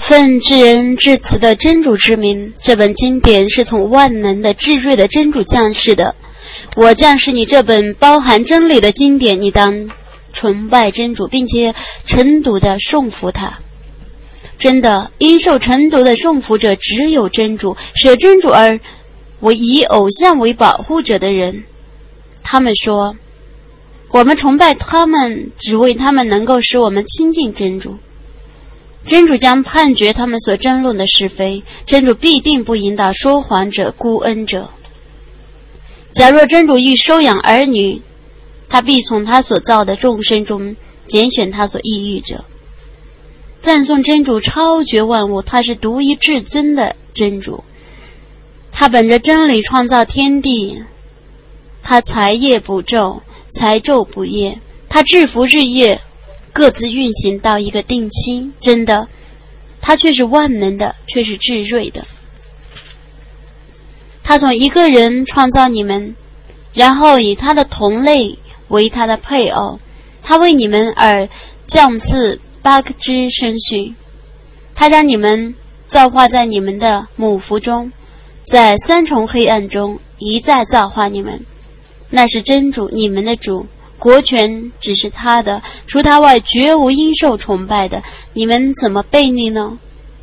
奉至仁至慈的真主之名，这本经典是从万能的至睿的真主降世的。我降世你这本包含真理的经典，你当崇拜真主，并且晨读的颂服他。真的，应受晨读的颂服者只有真主，舍真主而以偶像为保护者的人。他们说，我们崇拜他们，只为他们能够使我们亲近真主。真主将判决他们所争论的是非，真主必定不引导说谎者、孤恩者。假若真主欲收养儿女，他必从他所造的众生中拣选他所抑郁者。赞颂真主超绝万物，他是独一至尊的真主，他本着真理创造天地，他才夜不昼，才昼不夜，他制服日夜，各自运行到一个定期。真的，他却是万能的，却是至睿的。他从一个人创造你们，然后以他的同类为他的配偶，他为你们而降赐8支生训，他将你们造化在你们的母腹中，在3重黑暗中一再造化你们。那是真主，你们的主，国权只是他的，除他外绝无应受崇拜的，你们怎么悖逆呢？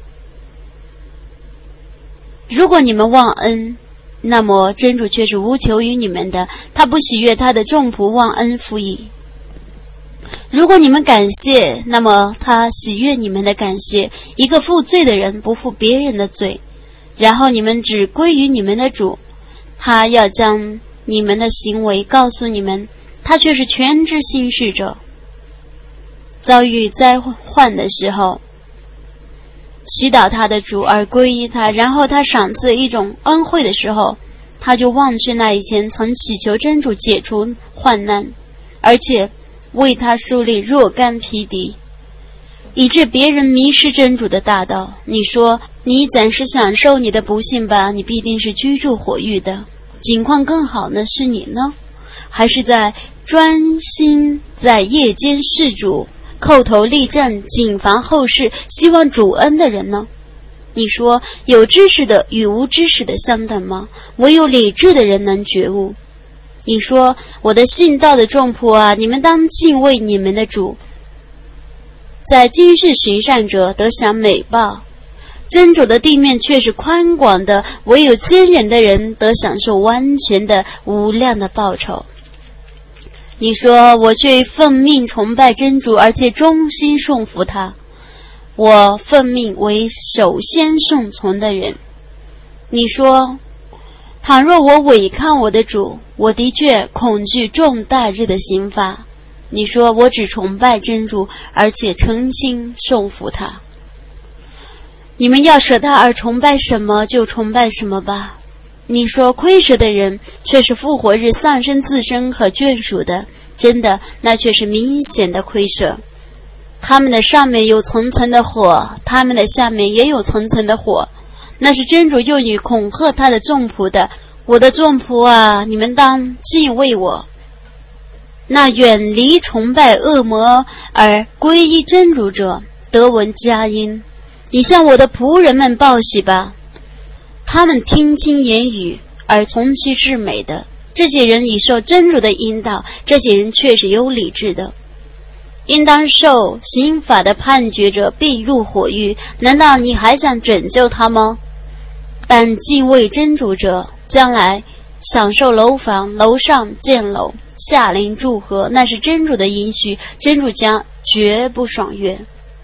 如果你们忘恩，那么真主却是无求于你们的，他不喜悦他的众仆忘恩负义。如果你们感谢，那么他喜悦你们的感谢。一个负罪的人不负别人的罪，然后你们只归于你们的主，他要将你们的行为告诉你们，他却是全知心事者。遭遇灾患的时候，祈祷他的主而皈依他，然后他赏赐一种恩惠的时候，他就忘却那以前曾祈求真主解除患难，而且为他树立若干匹敌，以致别人迷失真主的大道。你说你暂时享受你的不幸吧，你必定是居住火狱的。境况更好呢，是你呢，还是在专心在夜间事主，叩头立正，谨防后事，希望主恩的人呢？你说有知识的与无知识的相等吗？唯有理智的人能觉悟。你说我的信道的众仆啊，你们当敬畏你们的主，在今世行善者得享美报，真主的地面却是宽广的，唯有坚忍的人得享受完全的无量的报酬。你说我却奉命崇拜真主，而且忠心顺服他，我奉命为首先顺从的人。你说倘若我违抗我的主，我的确恐惧重大日的刑罚。你说我只崇拜真主，而且诚心顺服他。你们要舍他而崇拜什么就崇拜什么吧。你说亏舍的人却是复活日丧生自身和眷属的，真的，那却是明显的亏舍。他们的上面有层层的火，他们的下面也有层层的火，那是真主用于恐吓他的众仆的。我的众仆啊，你们当敬畏我。那远离崇拜恶魔而皈依真主者，得闻佳音。你向我的仆人们报喜吧，他们听清言语而从其至美的，这些人已受真主的引导，这些人却是有理智的。应当受刑法的判决者必入火狱，难道你还想拯救他吗？但敬畏真主者将来享受楼房，楼上建楼，下临祝贺，那是真主的应许，真主将绝不爽悦。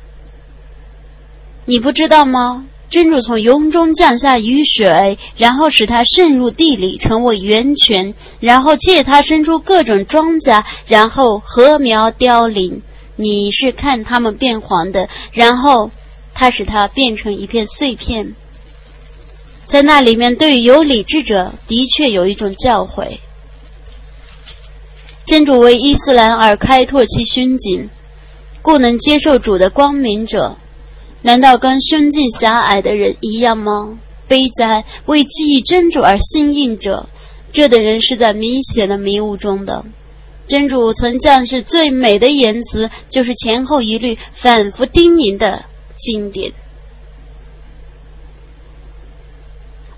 你不知道吗？真主从云中降下雨水，然后使它渗入地里成为源泉，然后借它生出各种庄稼，然后禾苗凋零，你是看它们变黄的，然后他使它变成一片碎片。在那里面对于有理智者的确有一种教诲。真主为伊斯兰而开拓其胸襟，故能接受主的光明者，难道跟胸襟狭隘的人一样吗？悲哉，为记忆真主而心硬者，这等人是在明显的迷雾中的。真主曾降世最美的言辞，就是前后一律反复叮咛的经典。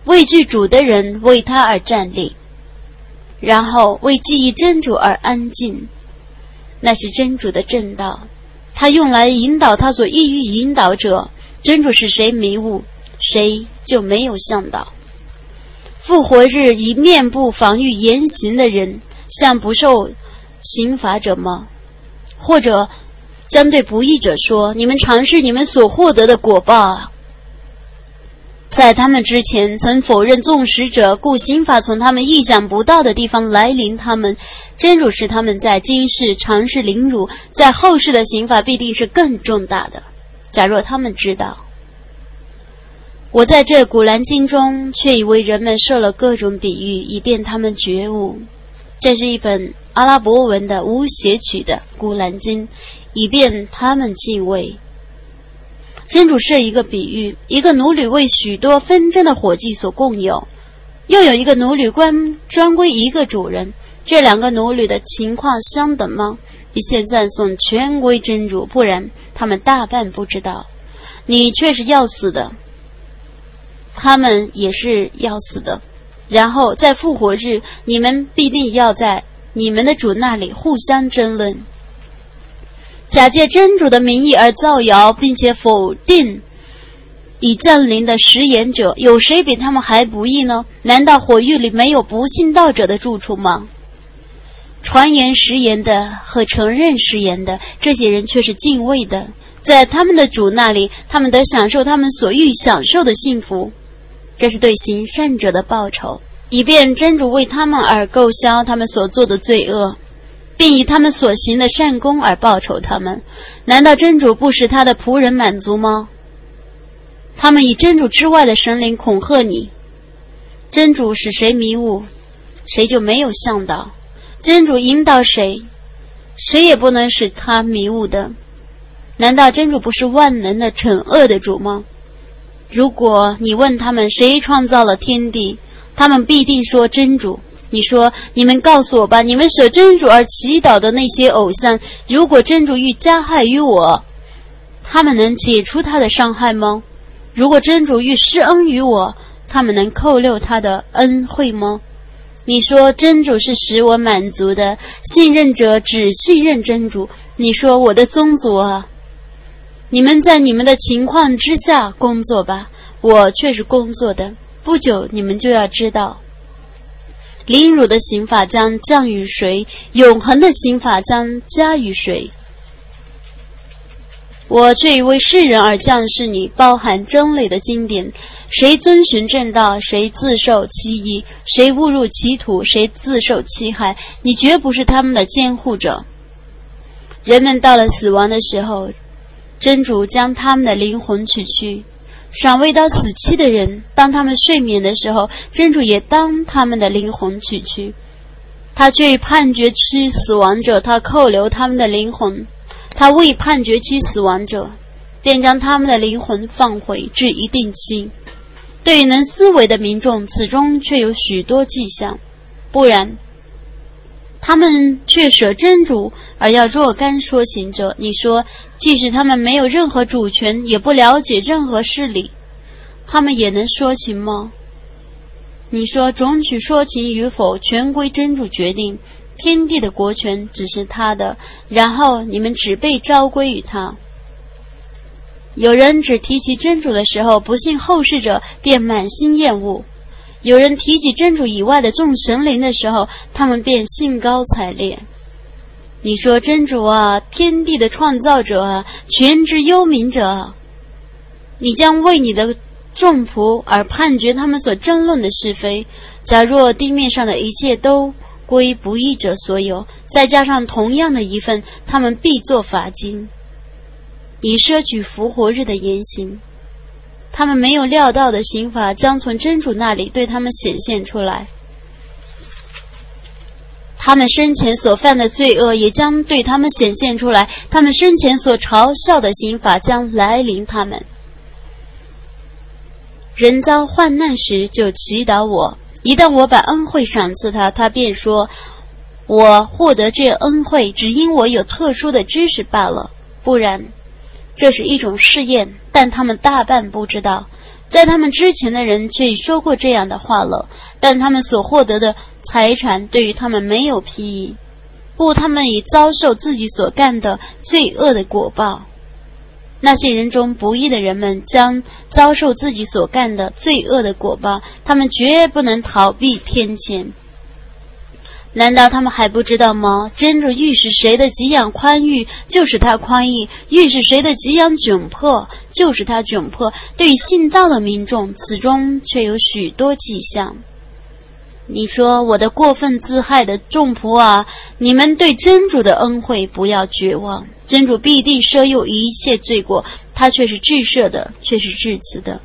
畏惧主的人为他而站立，然后为记忆真主而安静。那是真主的正道，他用来引导他所意欲引导者。真主使谁迷雾，谁就没有向导。复活日以面部防御言行的人，像不受刑罚者吗？或者将对不义者说，你们尝试你们所获得的果报啊！在他们之前曾否认纵使者，故刑罚从他们意想不到的地方来临他们。真主使他们在今世尝试凌辱，在后世的刑罚必定是更重大的。假若他们知道，我在这古兰经中却已为人们设了各种比喻，以便他们觉悟。这是一本阿拉伯文的无写曲的古兰经，以便他们敬畏。真主设一个比喻，一个奴隶为许多纷争的伙计所共有，又有一个奴隶专归一个主人，这两个奴隶的情况相等吗？一切赞颂全归真主，不然他们大半不知道。你却是要死的，他们也是要死的。然后在复活日，你们必定要在你们的主那里互相争论。假借真主的名义而造谣，并且否定已降临的食言者，有谁比他们还不义呢？难道火狱里没有不信道者的住处吗？传言食言的和承认食言的，这些人却是敬畏的，在他们的主那里，他们得享受他们所欲享受的幸福，这是对行善者的报酬，以便真主为他们而购销他们所做的罪恶，并以他们所行的善功而报酬他们。难道真主不使他的仆人满足吗？他们以真主之外的神灵恐吓你，真主使谁迷雾，谁就没有向导。真主引导谁，谁也不能使他迷雾的。难道真主不是万能的惩恶的主吗？如果你问他们谁创造了天地，他们必定说真主。你说，你们告诉我吧，你们舍真主而祈祷的那些偶像，如果真主欲加害于我，他们能解除他的伤害吗？如果真主欲施恩于我，他们能扣留他的恩惠吗？你说真主是使我满足的，信任者只信任真主。你说我的宗族啊，你们在你们的情况之下工作吧，我却是工作的，不久你们就要知道。凌辱的刑法将降于谁，永恒的刑法将加于谁。我却已为世人而降示你包含真理的经典，谁遵循正道，谁自受其益，谁误入歧途，谁自受其害，你绝不是他们的监护者。人们到了死亡的时候，真主将他们的灵魂取去，尚未到死期的人，当他们睡眠的时候，真主也当他们的灵魂取去。他却已判决期死亡者，他扣留他们的灵魂；他未判决期死亡者，便将他们的灵魂放回至一定期。对于能思维的民众，此中却有许多迹象，不然他们却舍真主而要若干说情者。你说，即使他们没有任何主权，也不了解任何事理，他们也能说情吗？你说，种取说情与否，全归真主决定，天地的国权只是他的，然后你们只被召归于他。有人只提起真主的时候，不信后世者便满心厌恶；有人提起真主以外的众神灵的时候，他们便兴高采烈。你说，真主啊，天地的创造者啊，全知幽冥者啊，你将为你的众仆而判决他们所争论的是非。假若地面上的一切都归不义者所有，再加上同样的一份，他们必作罚金，以摄取复活日的言行。他们没有料到的刑罚将从真主那里对他们显现出来，他们生前所犯的罪恶也将对他们显现出来，他们生前所嘲笑的刑罚将来临他们。人遭患难时就祈祷我，一旦我把恩惠赏赐他，他便说，我获得这恩惠只因我有特殊的知识罢了，不然这是一种试验，但他们大半不知道。在他们之前的人却已说过这样的话了，但他们所获得的财产对于他们没有裨益。不，他们已遭受自己所干的罪恶的果报。那些人中不义的人们将遭受自己所干的罪恶的果报，他们绝不能逃避天谴。难道他们还不知道吗？真主欲使谁的给养宽裕，就使他宽裕；欲使谁的给养窘迫，就使他窘迫。对于信道的民众，此中却有许多迹象。你说，我的过分自害的众仆啊，你们对真主的恩惠不要绝望，真主必定赦宥一切罪过，他却是至赦的，却是至慈的。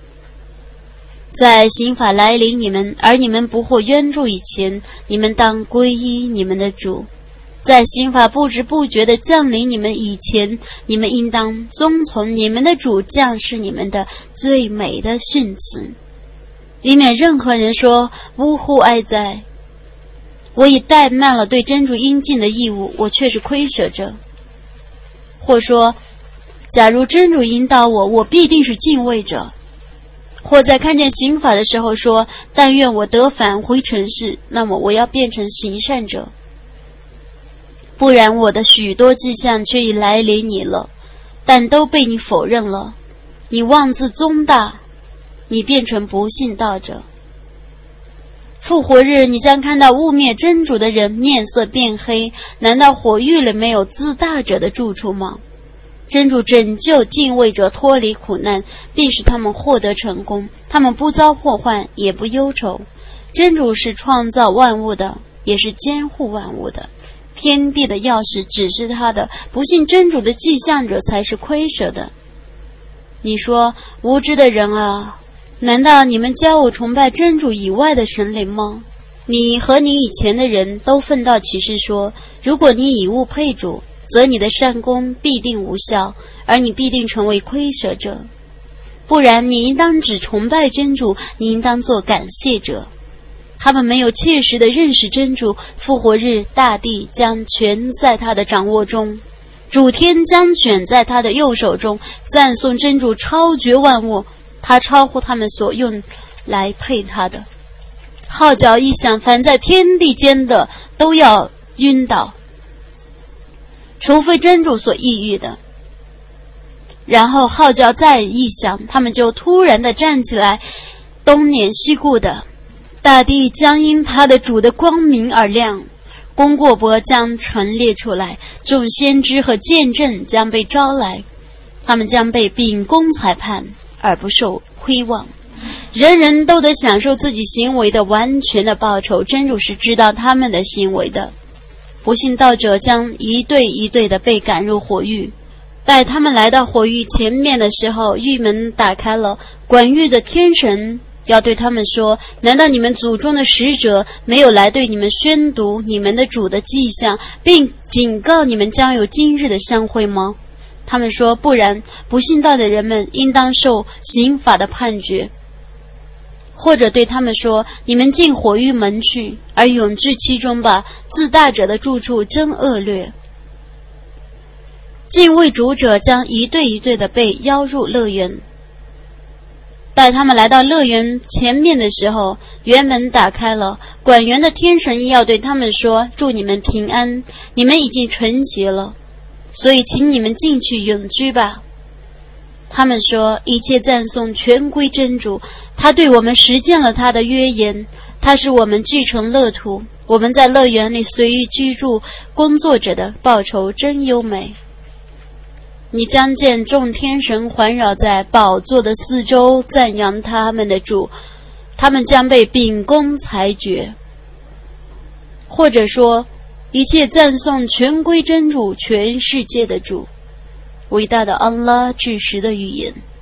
在刑法来临你们，而你们不获援助以前，你们当皈依你们的主；在刑法不知不觉地降临你们以前，你们应当遵从你们的主降示你们的最美的训词，以免任何人说呜呼哀哉，我已怠慢了对真主应尽的义务，我却是亏舍者；或说假如真主引导我，我必定是敬畏者；或在看见刑法的时候说，但愿我得返回尘世，那么我要变成行善者。不然我的许多迹象却已来临你了，但都被你否认了。你妄自宗大，你变成不信道者。复活日，你将看到污蔑真主的人面色变黑，难道火狱里没有自大者的住处吗？真主拯救敬畏者脱离苦难，必使他们获得成功，他们不遭祸患，也不忧愁。真主是创造万物的，也是监护万物的，天地的钥匙只是他的，不信真主的迹象者才是亏舍的。你说，无知的人啊，难道你们教我崇拜真主以外的神灵吗？你和你以前的人都奋道启示说，如果你以物配主，则你的善功必定无效，而你必定成为亏舍者。不然，你应当只崇拜真主，你应当做感谢者。他们没有切实的认识真主，复活日大地将全在他的掌握中，主天将卷在他的右手中，赞颂真主超绝万物，他超乎他们所用来配他的。号角一响，凡在天地间的都要晕倒，除非真主所抑郁的。然后号角再一响，他们就突然地站起来，东捻西顾的。大地将因他的主的光明而亮，功过簿将陈列出来，众先知和见证将被招来，他们将被秉公裁判，而不受亏望。人人都得享受自己行为的完全的报酬，真主是知道他们的行为的。不信道者将一对一对的被赶入火狱，待他们来到火狱前面的时候，狱门打开了，管狱的天神要对他们说，难道你们祖宗的使者没有来对你们宣读你们的主的迹象，并警告你们将有今日的相会吗？他们说，不然，不信道的人们应当受刑法的判决。或者对他们说，你们进火狱门去，而永至其中吧，自大者的住处真恶劣。敬畏主者将一对一对的被邀入乐园，待他们来到乐园前面的时候，园门打开了，管园的天神要对他们说，祝你们平安，你们已经纯洁了，所以请你们进去永居吧。他们说，一切赞颂全归真主，他对我们实践了他的约言，他使我们聚成乐土，我们在乐园里随意居住，工作者的报酬真优美。你将见众天神环绕在宝座的四周，赞扬他们的主，他们将被秉公裁决。或者说，一切赞颂全归真主，全世界的主。伟大的安拉至实的预言。